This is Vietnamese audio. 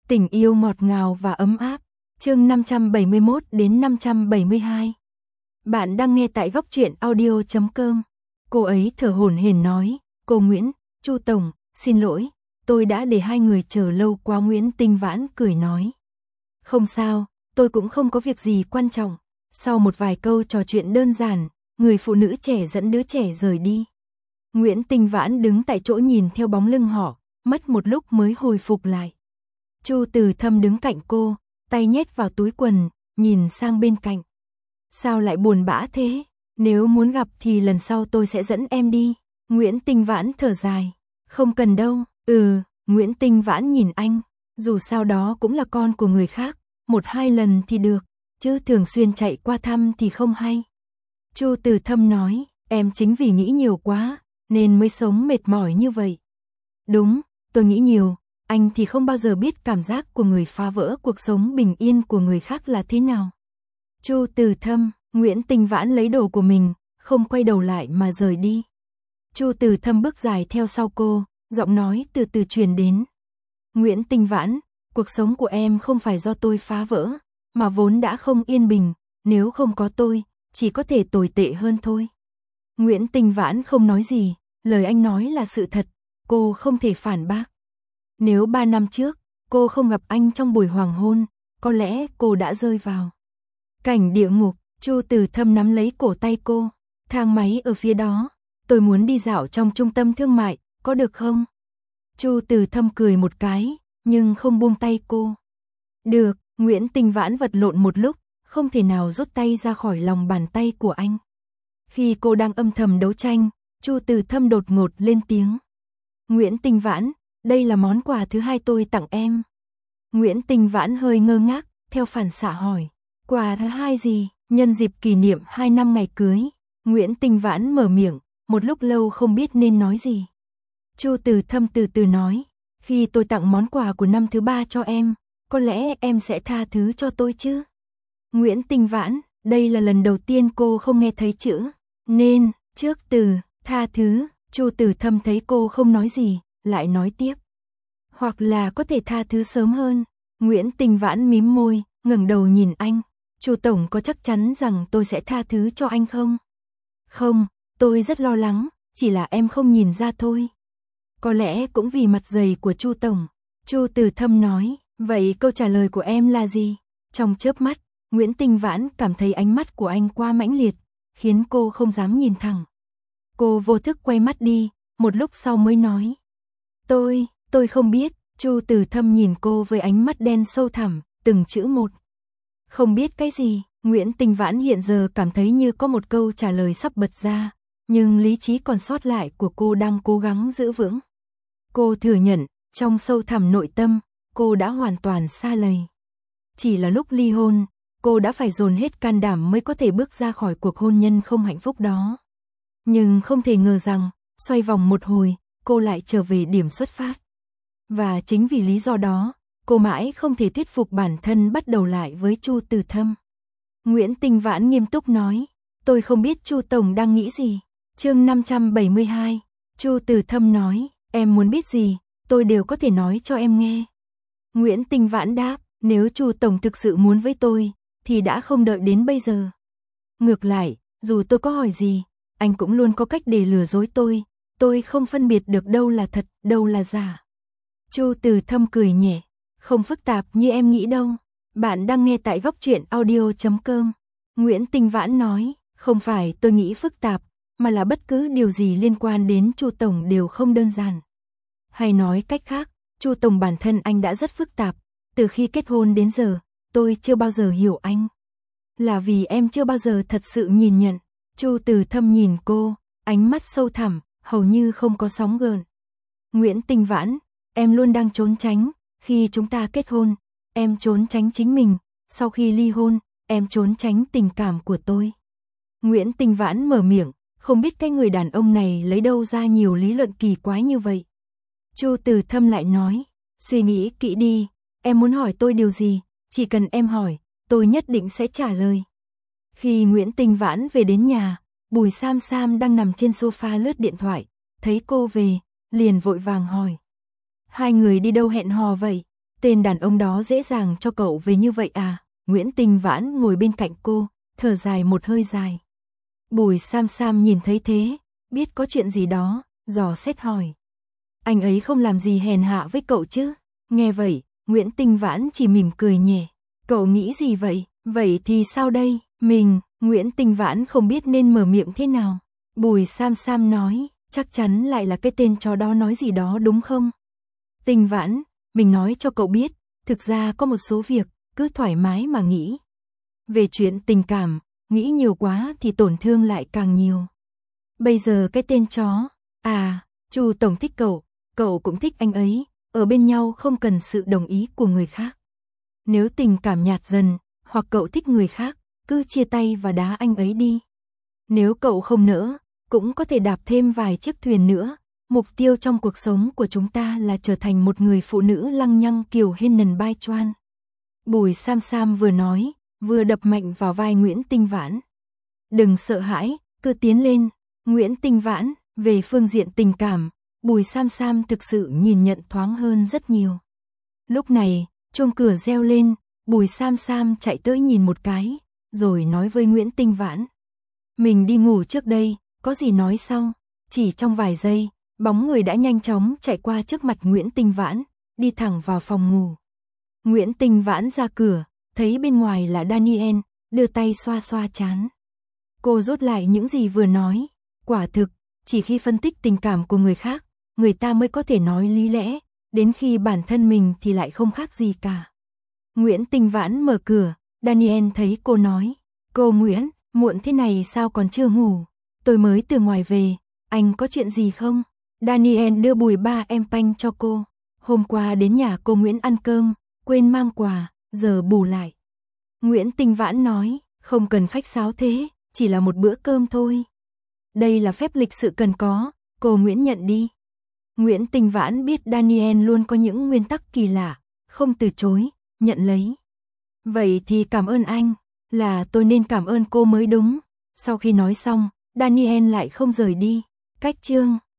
Tình yêu ngọt ngào và ấm áp. Chương 571 đến 572. Bạn đang nghe tại goctruyện audio.com. Cô ấy thở hổn hển nói, "Cô Nguyễn, Chu tổng, xin lỗi, tôi đã để hai người chờ lâu quá." Nguyễn Tinh Vãn cười nói, "Không sao, tôi cũng không có việc gì quan trọng." Sau một vài câu trò chuyện đơn giản, người phụ nữ trẻ dẫn đứa trẻ rời đi. Nguyễn Tinh Vãn đứng tại chỗ nhìn theo bóng lưng họ, mất một lúc mới hồi phục lại. Chu Từ Thâm đứng cạnh cô, tay nhét vào túi quần, nhìn sang bên cạnh. "Sao lại buồn bã thế? Nếu muốn gặp thì lần sau tôi sẽ dẫn em đi." Nguyễn Tinh Vãn thở dài, "Không cần đâu." Nguyễn Tinh Vãn nhìn anh, dù sao đó cũng là con của người khác, một hai lần thì được, chứ thường xuyên chạy qua thăm thì không hay. Chu Từ Thâm nói, "Em chính vì nghĩ nhiều quá, nên mới sống mệt mỏi như vậy." "Đúng, tôi nghĩ nhiều, anh thì không bao giờ biết cảm giác của người phá vỡ cuộc sống bình yên của người khác là thế nào." Chu Từ Thâm, Nguyễn Tinh Vãn lấy đồ của mình, không quay đầu lại mà rời đi. Chu Từ Thâm bước dài theo sau cô, giọng nói từ từ truyền đến. "Nguyễn Tinh Vãn, cuộc sống của em không phải do tôi phá vỡ, mà vốn đã không yên bình, nếu không có tôi, chỉ có thể tồi tệ hơn thôi." Nguyễn Tinh Vãn không nói gì, lời anh nói là sự thật, cô không thể phản bác. Nếu 3 năm trước, cô không gặp anh trong buổi hoàng hôn, có lẽ cô đã rơi vào cảnh địa ngục. Chu Từ Thâm nắm lấy cổ tay cô, "Thang máy ở phía đó, tôi muốn đi dạo trong trung tâm thương mại, có được không?" Chu Từ Thâm cười một cái, nhưng không buông tay cô. "Được." Nguyễn Tinh Vãn vật lộn một lúc, không thể nào rút tay ra khỏi lòng bàn tay của anh. Khi cô đang âm thầm đấu tranh, Chu Từ Thâm đột ngột lên tiếng. "Nguyễn Tinh Vãn, đây là món quà thứ hai tôi tặng em." Nguyễn Tinh Vãn hơi ngơ ngác, theo phản xạ hỏi, "Quà thứ hai gì?" "Nhân dịp kỷ niệm 2 năm ngày cưới." Nguyễn Tinh Vãn mở miệng, một lúc lâu không biết nên nói gì. Chu Từ Thâm từ từ nói, "Khi tôi tặng món quà của năm thứ 3 cho em, có lẽ em sẽ tha thứ cho tôi chứ?" Nguyễn Tinh Vãn, đây là lần đầu tiên cô không nghe thấy chữ "nên", trước từ "tha thứ." Chu Từ Thâm thấy cô không nói gì, lại nói tiếp, "Hoặc là có thể tha thứ sớm hơn." Nguyễn Tinh Vãn mím môi, ngẩng đầu nhìn anh, "Chu tổng có chắc chắn rằng tôi sẽ tha thứ cho anh không?" "Không, tôi rất lo lắng, chỉ là em không nhìn ra thôi." "Có lẽ cũng vì mặt dày của Chu tổng." Chu Từ Thâm nói, "Vậy câu trả lời của em là gì?" Trong chớp mắt, Nguyễn Tinh Vãn cảm thấy ánh mắt của anh quá mãnh liệt, khiến cô không dám nhìn thẳng. Cô vô thức quay mắt đi, một lúc sau mới nói, Tôi không biết." Chu Từ Thâm nhìn cô với ánh mắt đen sâu thẳm, từng chữ một. "Không biết cái gì?" Nguyễn Tinh Vãn hiện giờ cảm thấy như có một câu trả lời sắp bật ra, nhưng lý trí còn sót lại của cô đang cố gắng giữ vững. Cô thừa nhận, trong sâu thẳm nội tâm, cô đã hoàn toàn sa lầy. Chỉ là lúc ly hôn, cô đã phải dồn hết can đảm mới có thể bước ra khỏi cuộc hôn nhân không hạnh phúc đó. Nhưng không thể ngờ rằng, xoay vòng một hồi, cô lại trở về điểm xuất phát. Và chính vì lý do đó, cô mãi không thể thuyết phục bản thân bắt đầu lại với Chu Từ Thâm. Nguyễn Tinh Vãn nghiêm túc nói, "Tôi không biết Chu tổng đang nghĩ gì." Chương 572. Chu Từ Thâm nói, "Em muốn biết gì, tôi đều có thể nói cho em nghe." Nguyễn Tinh Vãn đáp, "Nếu Chu tổng thực sự muốn với tôi, thì đã không đợi đến bây giờ. Ngược lại, dù tôi có hỏi gì, anh cũng luôn có cách để lừa dối tôi không phân biệt được đâu là thật, đâu là giả." Chu Từ Thâm cười nhẹ, "Không phức tạp như em nghĩ đâu." Bạn đang nghe tại goctruyện audio.com. Nguyễn Tinh Vãn nói, "Không phải tôi nghĩ phức tạp, mà là bất cứ điều gì liên quan đến Chu tổng đều không đơn giản. Hay nói cách khác, Chu tổng bản thân anh đã rất phức tạp, từ khi kết hôn đến giờ, tôi chưa bao giờ hiểu anh. Là vì em chưa bao giờ thật sự nhìn nhận." Chu Từ Thâm nhìn cô, ánh mắt sâu thẳm, hầu như không có sóng gợn. "Nguyễn Tinh Vãn, em luôn đang trốn tránh, khi chúng ta kết hôn, em trốn tránh chính mình, sau khi ly hôn, em trốn tránh tình cảm của tôi." Nguyễn Tinh Vãn mở miệng, không biết cái người đàn ông này lấy đâu ra nhiều lý luận kỳ quái như vậy. Chu Từ Thâm lại nói, "Suy nghĩ kỹ đi, em muốn hỏi tôi điều gì, chỉ cần em hỏi, tôi nhất định sẽ trả lời." Khi Nguyễn Tinh Vãn về đến nhà, Bùi Sam Sam đang nằm trên sofa lướt điện thoại, thấy cô về, liền vội vàng hỏi, "Hai người đi đâu hẹn hò vậy?" Tên đàn ông đó dễ dàng cho cậu về như vậy à? Nguyễn Tinh Vãn ngồi bên cạnh cô, thở dài một hơi dài. Bùi Sam Sam nhìn thấy thế, biết có chuyện gì đó, dò xét hỏi. Anh ấy không làm gì hèn hạ với cậu chứ? Nghe vậy, Nguyễn Tinh Vãn chỉ mỉm cười nhẹ. Cậu nghĩ gì vậy? Vậy thì sao đây? Nguyễn Tinh Vãn không biết nên mở miệng thế nào. Bùi Sam Sam nói, chắc chắn lại là cái tên chó đó nói gì đó đúng không? Tinh Vãn, mình nói cho cậu biết, thực ra có một số việc, cứ thoải mái mà nghĩ. Về chuyện tình cảm, nghĩ nhiều quá thì tổn thương lại càng nhiều. Bây giờ cái tên chó, Chu tổng thích cậu cũng thích anh ấy, ở bên nhau không cần sự đồng ý của người khác. Nếu tình cảm nhạt dần, hoặc cậu thích người khác, cứ chia tay và đá anh ấy đi. Nếu cậu không nỡ, cũng có thể đạp thêm vài chiếc thuyền nữa. Mục tiêu trong cuộc sống của chúng ta là trở thành một người phụ nữ lăng nhăng kiểu Hinnen Bai Choan. Bùi Sam Sam vừa nói, vừa đập mạnh vào vai Nguyễn Tinh Vãn. Đừng sợ hãi, cứ tiến lên. Nguyễn Tinh Vãn, về phương diện tình cảm, Bùi Sam Sam thực sự nhìn nhận thoáng hơn rất nhiều. Lúc này, chuông cửa reo lên, Bùi Sam Sam chạy tới nhìn một cái, rồi nói với Nguyễn Tinh Vãn. Mình đi ngủ trước đây, có gì nói sau. Chỉ trong vài giây, bóng người đã nhanh chóng chạy qua trước mặt Nguyễn Tinh Vãn, đi thẳng vào phòng ngủ. Nguyễn Tinh Vãn ra cửa, thấy bên ngoài là Daniel, đưa tay xoa xoa trán. Cô rút lại những gì vừa nói. Quả thực, chỉ khi phân tích tình cảm của người khác, người ta mới có thể nói lý lẽ, đến khi bản thân mình thì lại không khác gì cả. Nguyễn Tinh Vãn mở cửa, Daniel thấy cô nói. Cô Nguyễn, muộn thế này sao còn chưa ngủ? Tôi mới từ ngoài về, anh có chuyện gì không? Daniel đưa bùi ba em panh cho cô. Hôm qua đến nhà cô Nguyễn ăn cơm, quên mang quà, giờ bù lại. Nguyễn Tinh Vãn nói, không cần khách sáo thế, chỉ là một bữa cơm thôi. Đây là phép lịch sự cần có, cô Nguyễn nhận đi. Nguyễn Tinh Vãn biết Daniel luôn có những nguyên tắc kỳ lạ, không từ chối, nhận lấy. Vậy thì cảm ơn anh, là tôi nên cảm ơn cô mới đúng. Sau khi nói xong, Daniel lại không rời đi. Cách chương